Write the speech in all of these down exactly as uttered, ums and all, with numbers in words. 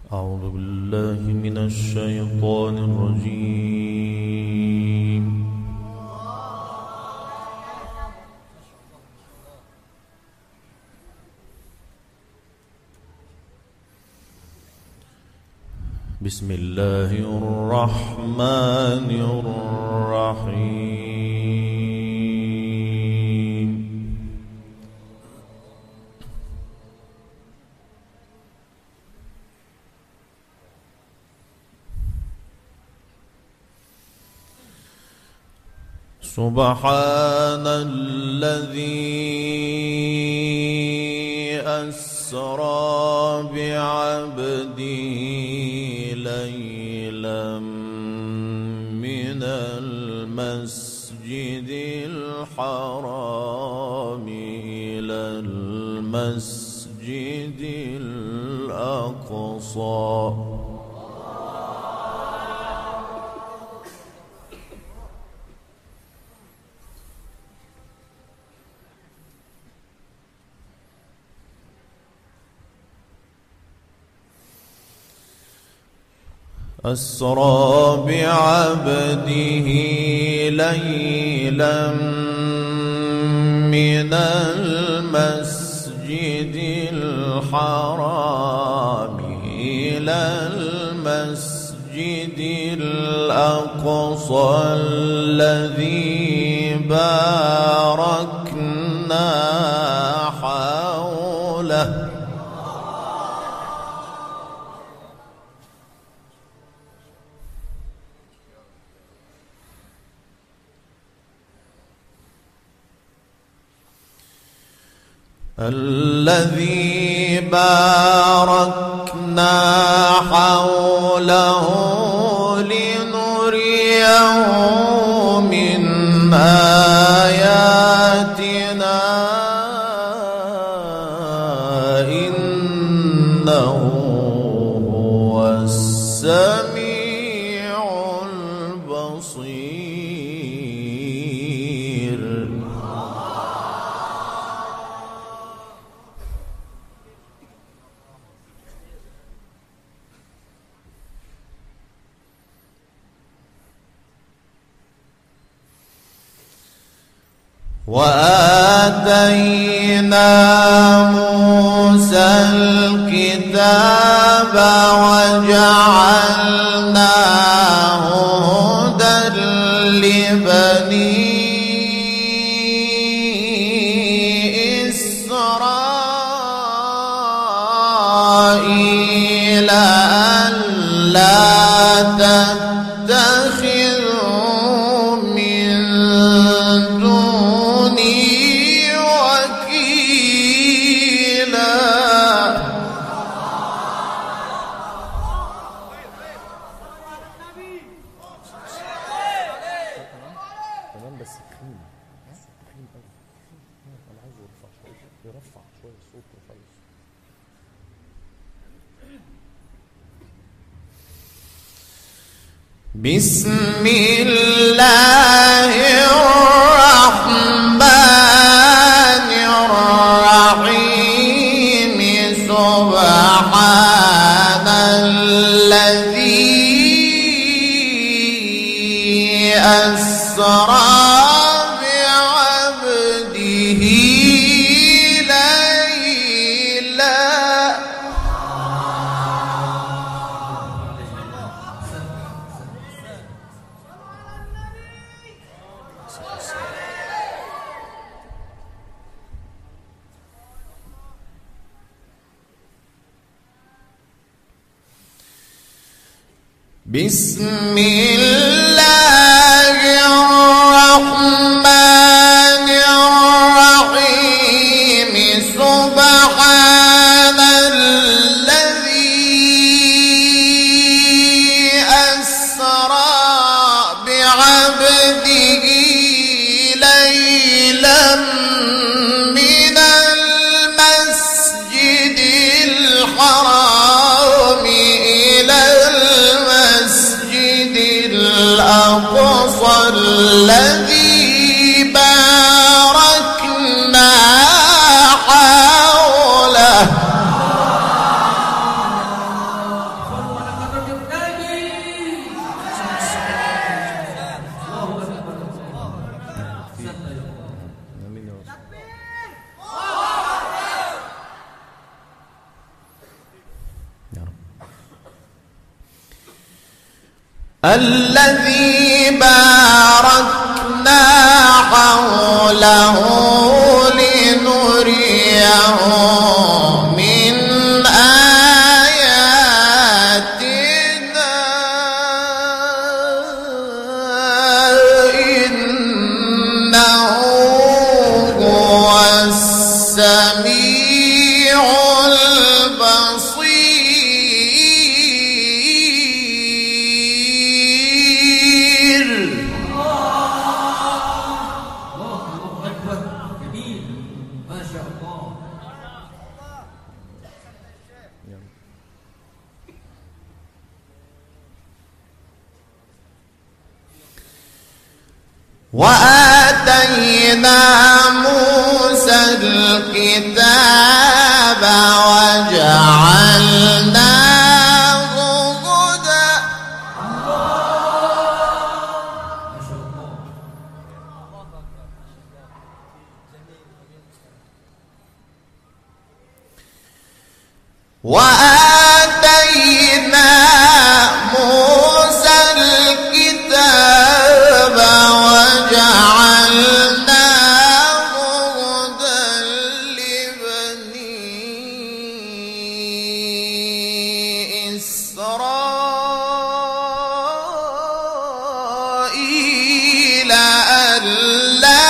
أعوذ بالله من الشيطان الرجيم. بسم الله الرحمن الرحيم. سبحان الذي أسرى بعبده ليلا من المسجد الحرام إلى المسجد الأقصى أسرى بعبده ليلا من المسجد الحرام إلى المسجد الأقصى الذي باركنا حوله الذي باركنا حوله لنريه من آياتنا إنه هو السميع البصير. وآتينا موسى الكتاب وجعلناه هدى لبني إسرائيل ألا تتخذوا من بسم الله الرحمن الرحيم. سبحان الذي أسرى بعبده ليلا بسم الله الرحمن الرحيم. سبحان الذي أسرى بعبده ليلا من المسجد الحرام إلى المسجد الذي باركنا حوله لنريه من آياتنا إنه هو السميع البصير. وآتينا موسى الكتاب وجعلناه هدى. وآتينا موسى الكتاب وجعلناه هدى لبني إسرائيل ألا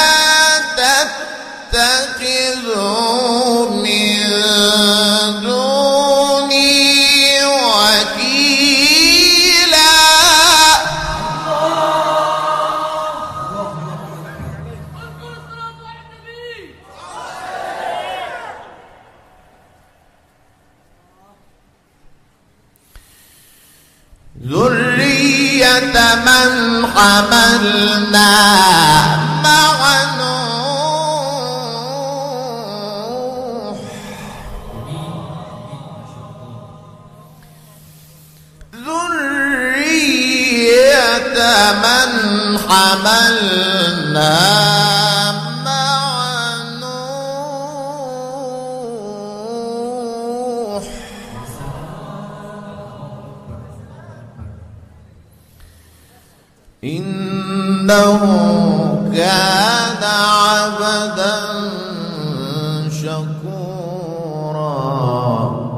تتخذوا من دوني وكيلا. ذرية من حملنا مع نوح ذرية من حملنا مع نوح إنه كان عبدا شكورا.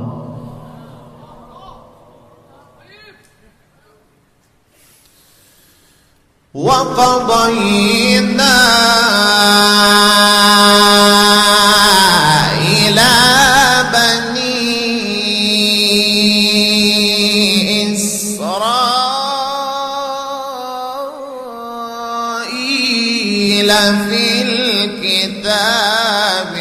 وقضينا إلى بني إسرائيل في الكتاب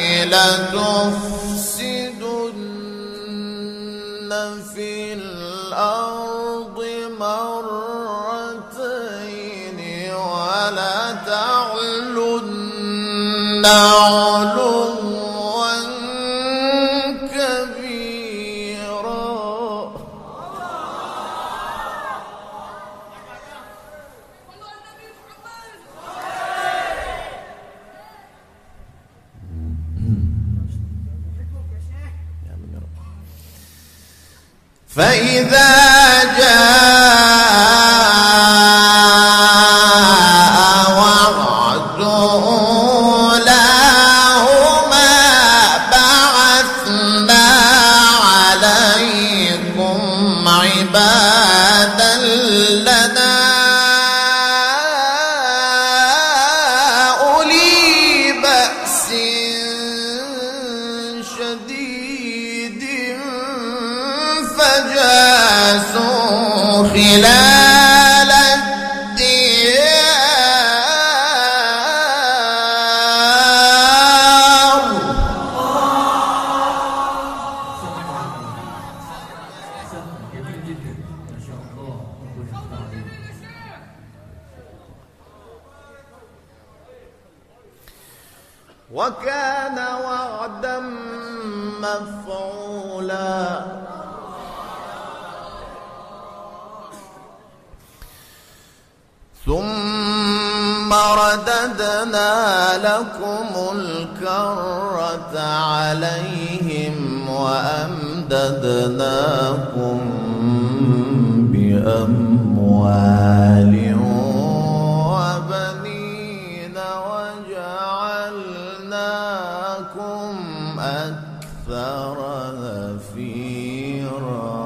لتفسدن في الأرض مرتين ولتعلن علوا كبيرا. فإذا جاء وعد أولاهما بعثنا عليكم عبادا لنا أولي بأس شديد فجاسوا خلال الديار. وكان وعدا مفعولا. ثم رددنا لكم الكرة عليهم وأمددناكم بأموال أموال وبنين وجعلناكم أكثر نفيرا.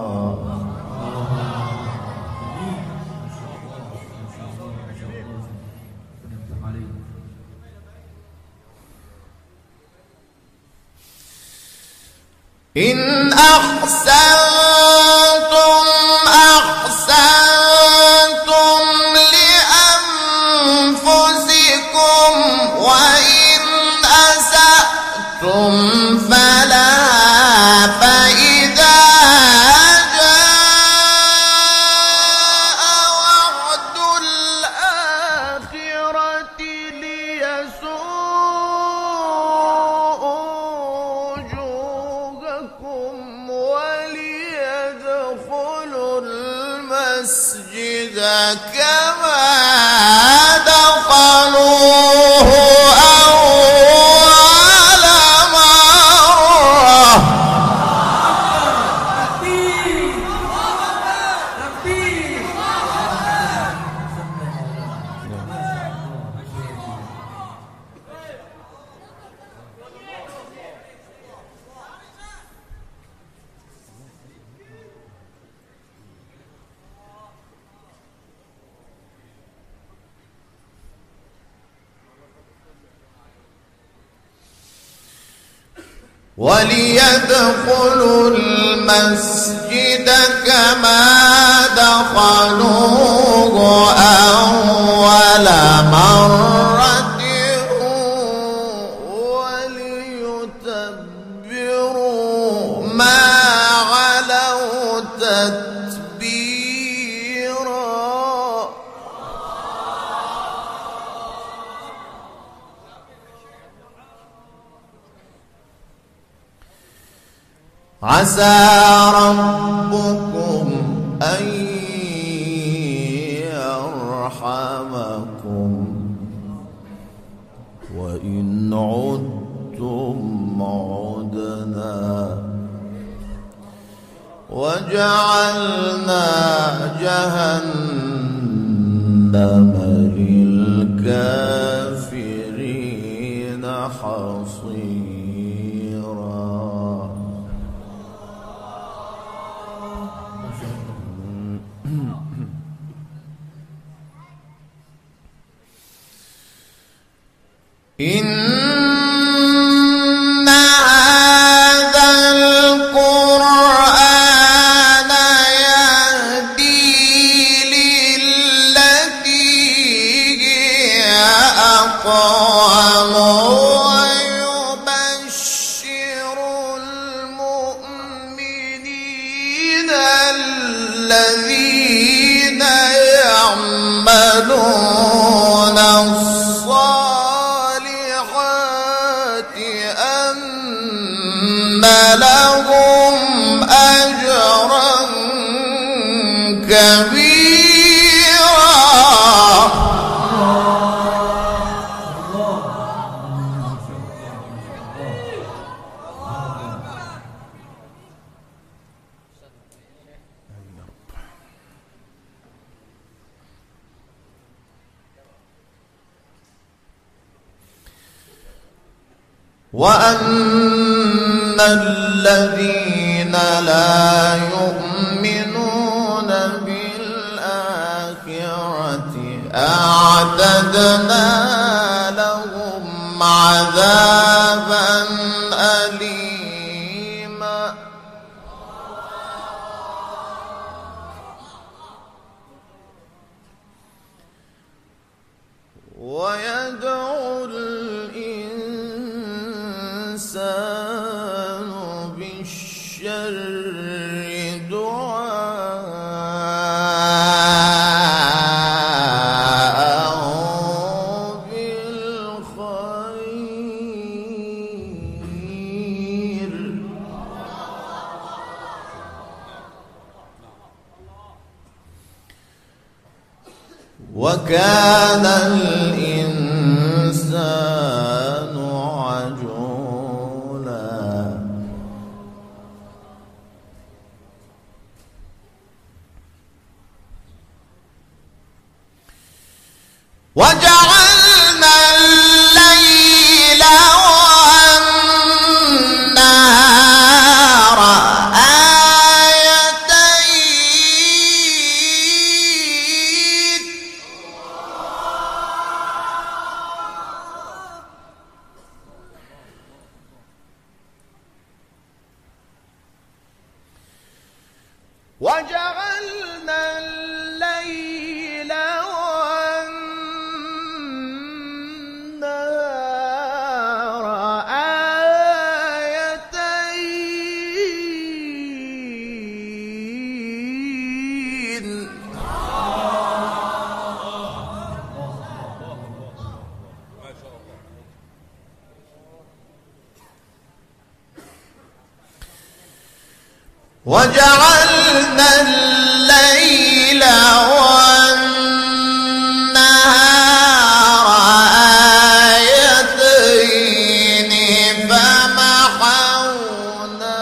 إن أحسنتم أحسنتم لأنفسكم وإن أسأتم فلا. فإذا جاء وعد الآخرة ليسوءوا وجوهكم وليدخلوا المسجد كما دخلوه أول مرة. وليدخلوا المسجد كما دخلوه أول مرة وليتبروا ما علوا تتبيرا. عسى ربكم أن يرحمكم وإن عدتم عدنا وجعلنا جهنم للكافرين حصيرا. إن هذا القرآن يهدي للتي هي أقوم ويبشر المؤمنين الذين يعملون الصالحات أن لهم أجرا كبيرا. وأن الذين لا يؤمنون بالآخرة أعتدنا لهم عذابا أليما. ويدعو الإنسان بالشر دعاءه بالخير. وكان الإنسان عجولا. وجعلنا الليل والنهار آيتين وجعلنا الليل والنهار آيتين وجعلنا الليل والنهار آيتين فمحونا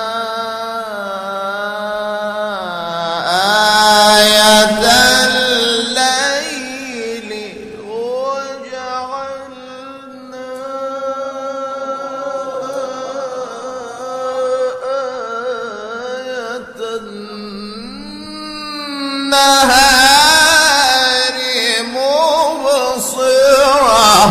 آية الليل وجعلنا النهار مبصرة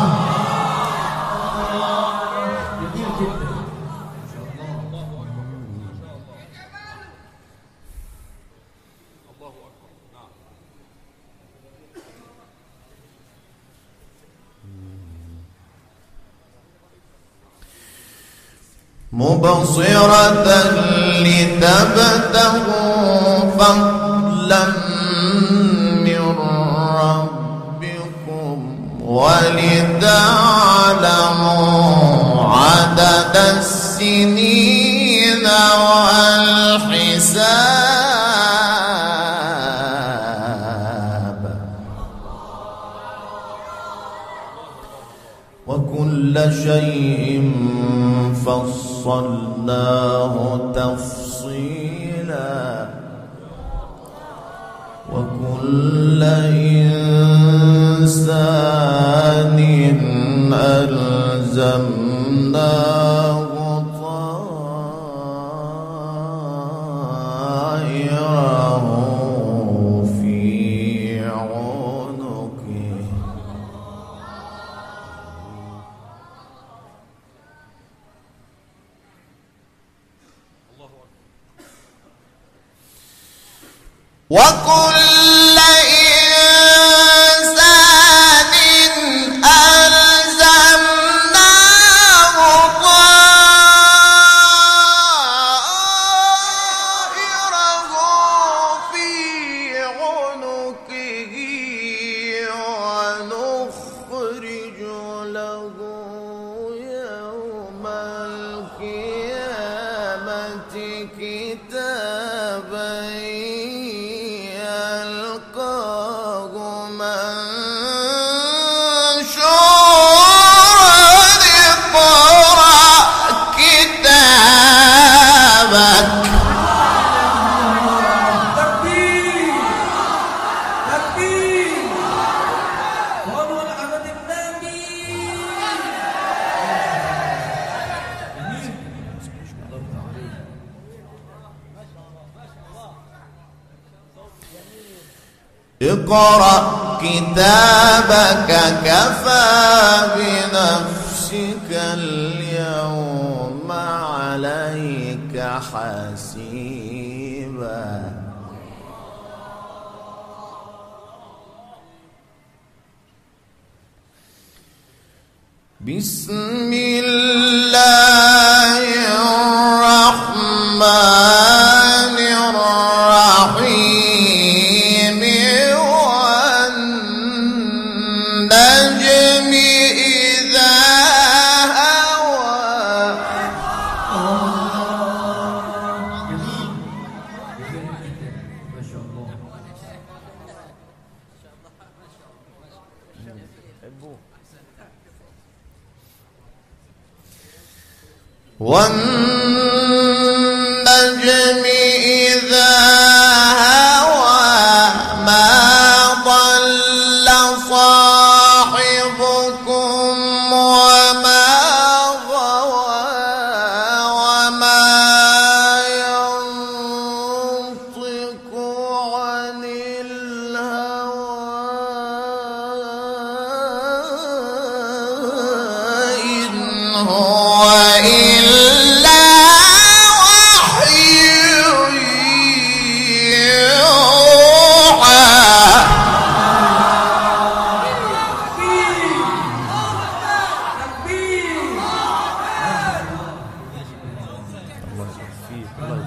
مبصرة لتبتغوا فضلا من ربكم ولتعلموا عدد السنين والحساب وكل شيء فصلناه تفصيلا وكل إنسان ألزمناه طائره في عنقه وكل إنسان ألزمناه طائره في عنقه ونخرج له يوم القيامة كتابا اقرأ كتابك كفى بنفسك اليوم عليك حسيبا بسم الله الرحمن الرحيم والنجم إذا هوى والنجم إذا هوى ما ضل صاحبكم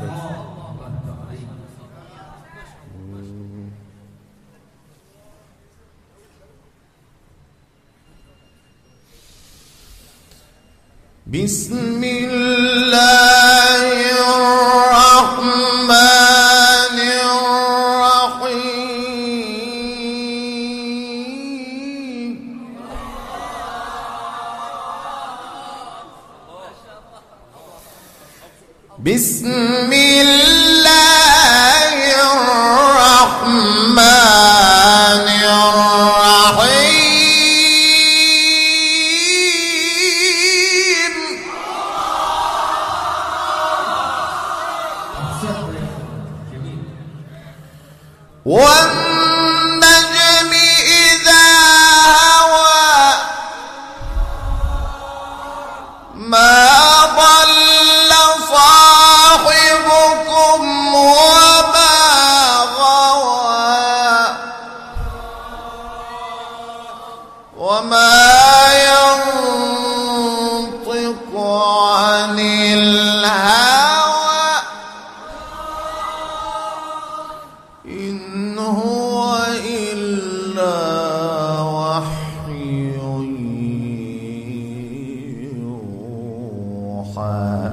بسم الله الرحمن الرحيم بسم الله الرحمن الرحيم والنجم إذا هوى ما ضل صاحبكم وما غوى وما ينطق عن الهوى إن هو إلا وحي يوحى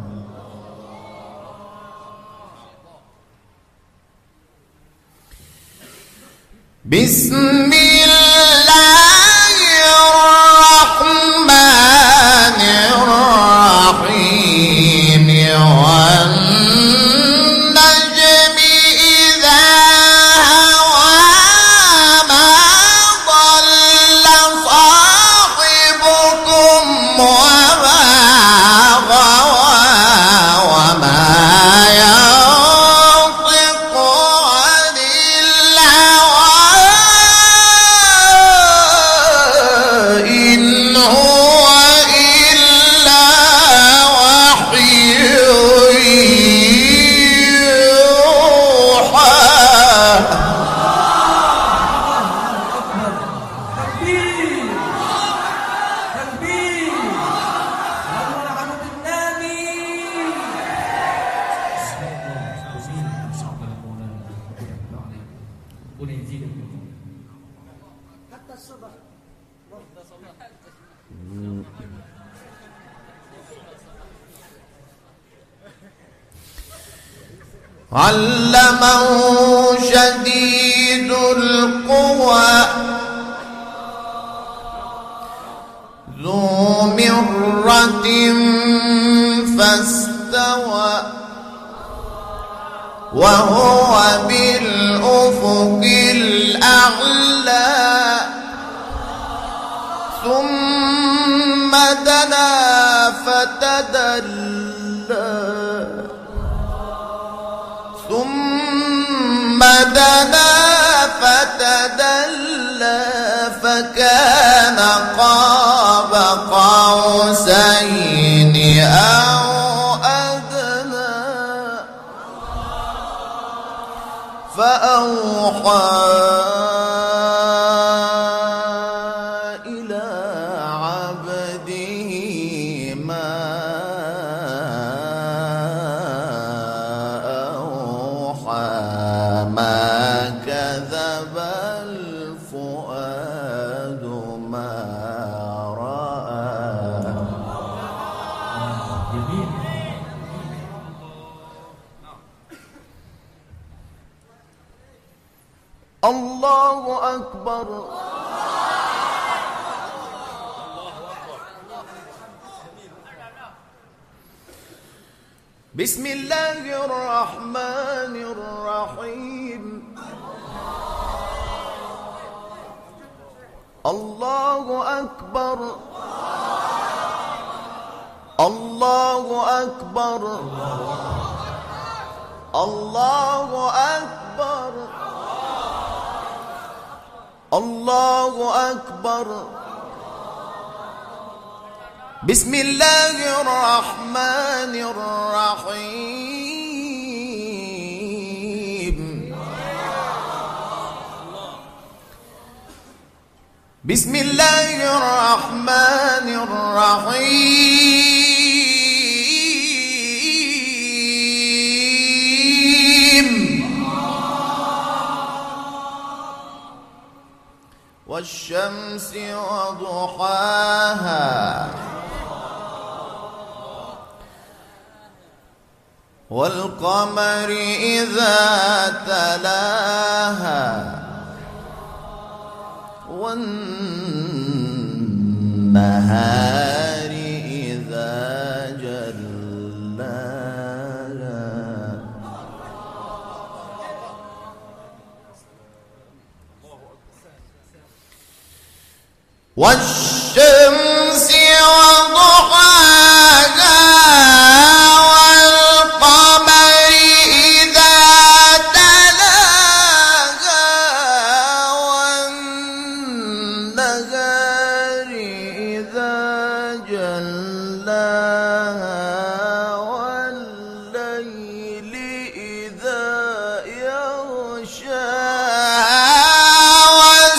بسم الله الرحمن الرحيم والنجم إذا هوى ما ضل صاحبكم وما غوى وما ينطق عن الهوى إن هو إلا وحي يوحى تكبير تكبير الله عبد النبي بسم الله الرحمن الرحيم قل يزيدكم حتى الصبح علمه شديد القوى ذو مرة فاستوى وهو بالأفق الأعلى ثم دنا فتدلى ثم دنا فتدلى فكان قاب قوسين أو أدنى فأوحى إلى عبده ما ما كذب الفؤاد ما رأى الله أكبر بسم الله الرحمن الرحيم الله أكبر الله أكبر الله أكبر الله أكبر بسم الله الرحمن الرحيم بسم الله الرحمن الرحيم والشمس وضحاها والقمر إذا تلاها والنهار إذا جلاها والشمس وضحاها والقمر إذا تلاها والنهار إذا جلاها والليل إذا يغشاها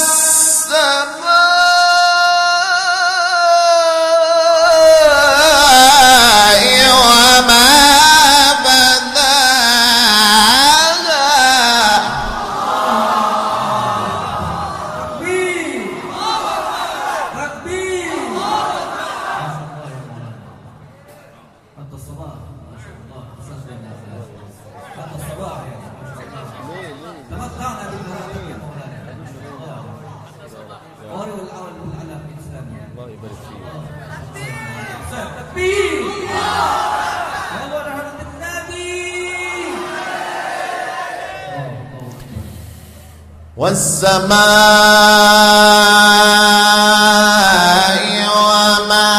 والسماء وما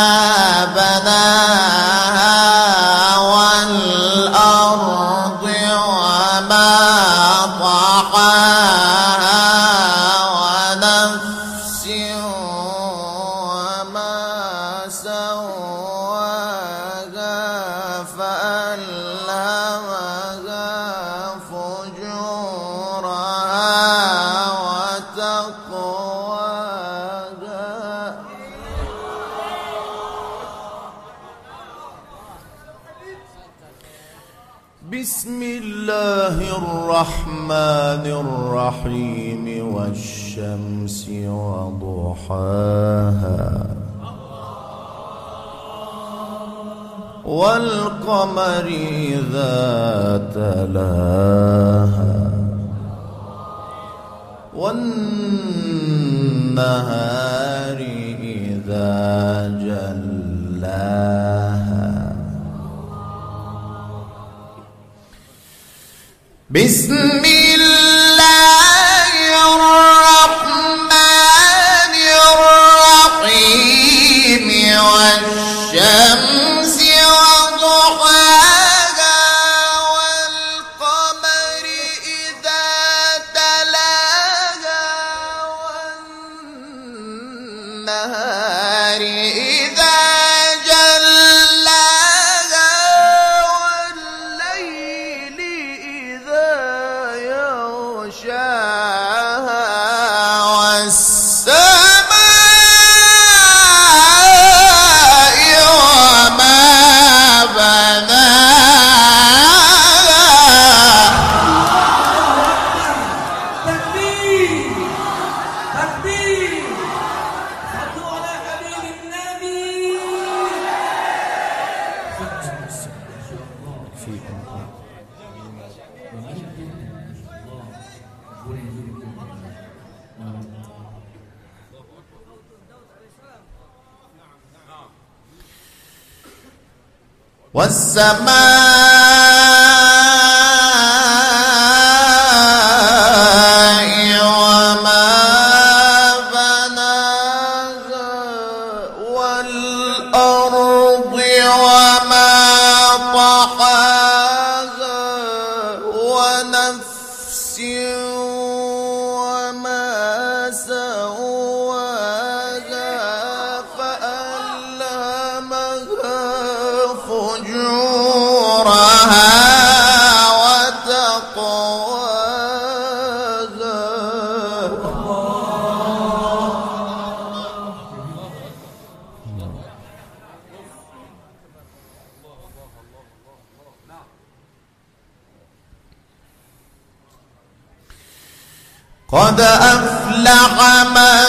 بناها والأرض وما طحاها ونفس وما سواها فألهمها فجورها وتقواها بسم الله الرحمن الرحيم والشمس وضحاها والقمر إذا تلاها والنهار إذا جلاها بسم الله الرحمن الرحيم والشمس وضحاها والقمر إذا تلاها والنهار إذا جلاها والليل إذا يغشاها والسماء وما بناها تكبير تكبير صلوا على حبيب النبي والسماء وما بناها والأرض وما طحاها ونفس وما سواها فألهمها فجورها قد أفلح من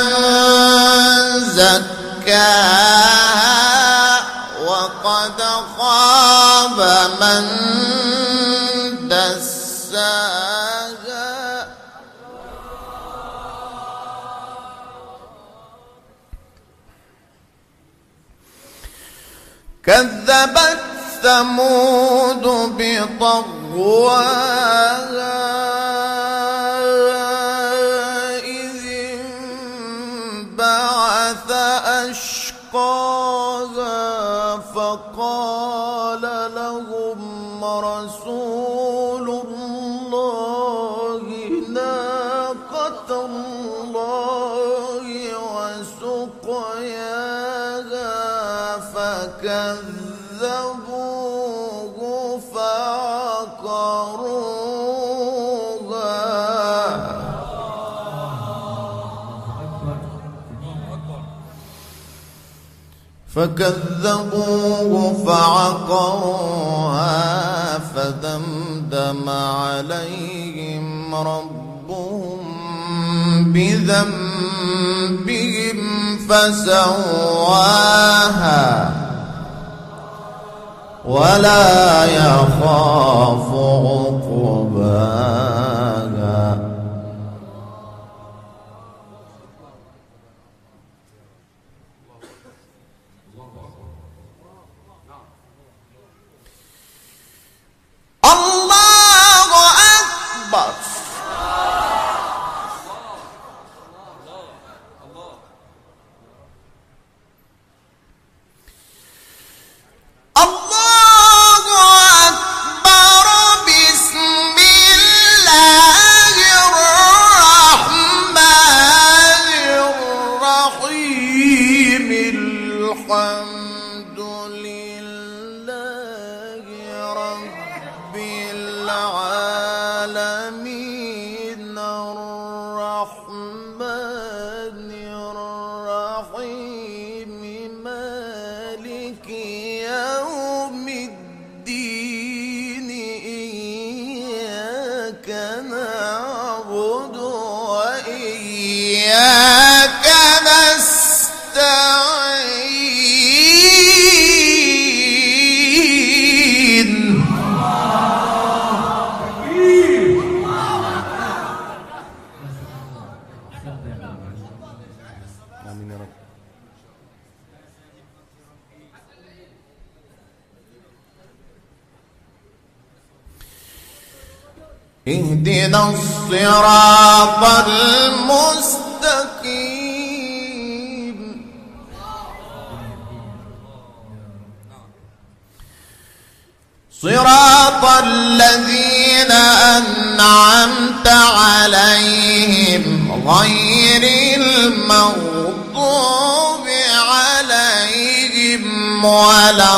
زكاها وقد خاب من دساها كذبت ثمود بطغواها إذ انبعث أشقاها فقال لهم رسول الله ناقة الله وسقياها فكذبوه فعقروها فكذبوه فعقروها فدمدم عليهم ربهم بذنبهم فسواها ولا يخاف عقباها الله أكبر. الله أكبر. بسم الله الرحمن الرحيم. الحمد لله رب العالمين الرحمن الرحيم مالك يوم الدين إياك نعبد وإياك نستعين. آمين يا رب. اهدنا الصراط المستقيم. صراط الذين أنعمت عليهم غير المغضوب عليهم ولا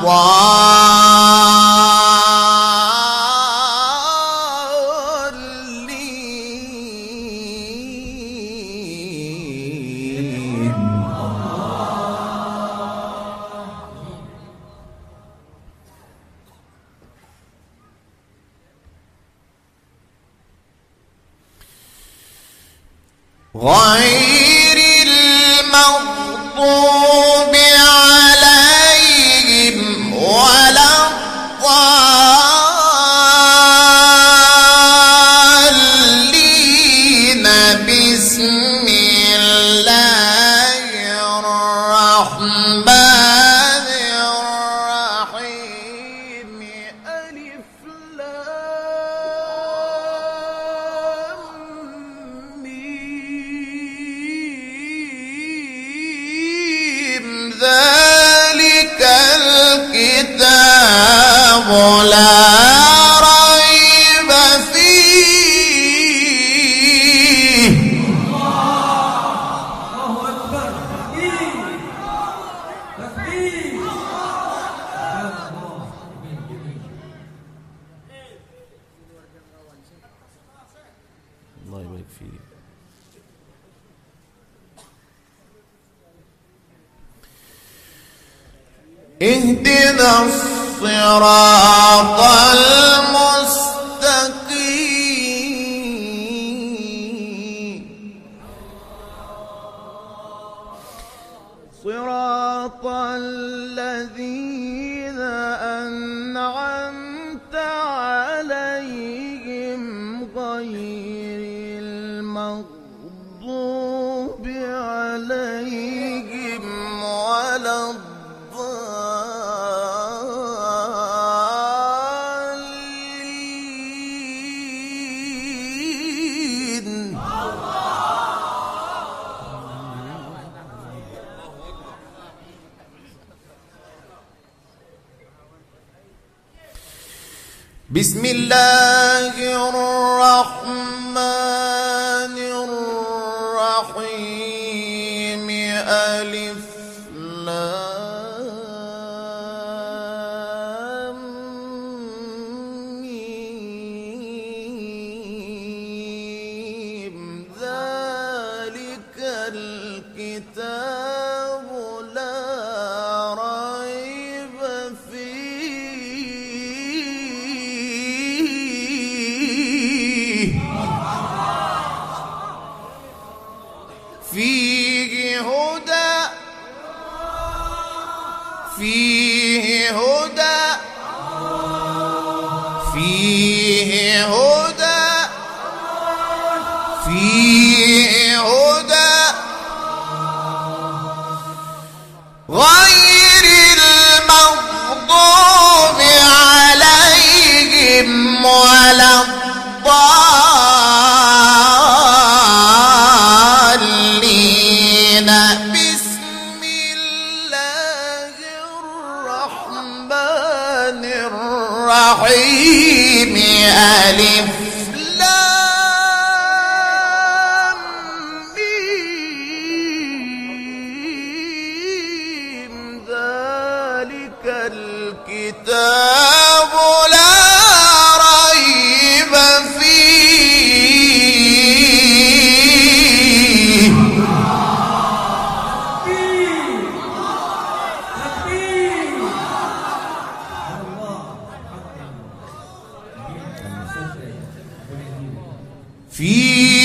الضالين. غير المغضوب عليهم ولا الضالين. بسم الله الرحمن الرحيم. ألف لام ميم. ذلك الكتاب لا ريب فيه. الله أكبر. تكبير تكبير. الله يبارك فيك. اهدنا الصراط المستقيم. غير المغضوب عليهم ولا الضالين. بسم الله الرحمن الرحيم. ألف لام ميم. ذلك الكتاب لا ريب فيه هدى فيه هدى فيه هدى فيه هدى غير المغضوب عليهم ولا الضالين. بسم الله الرحمن الرحيم. ألف لام ميم. ذلك الكتاب لا ريب فيه. فيه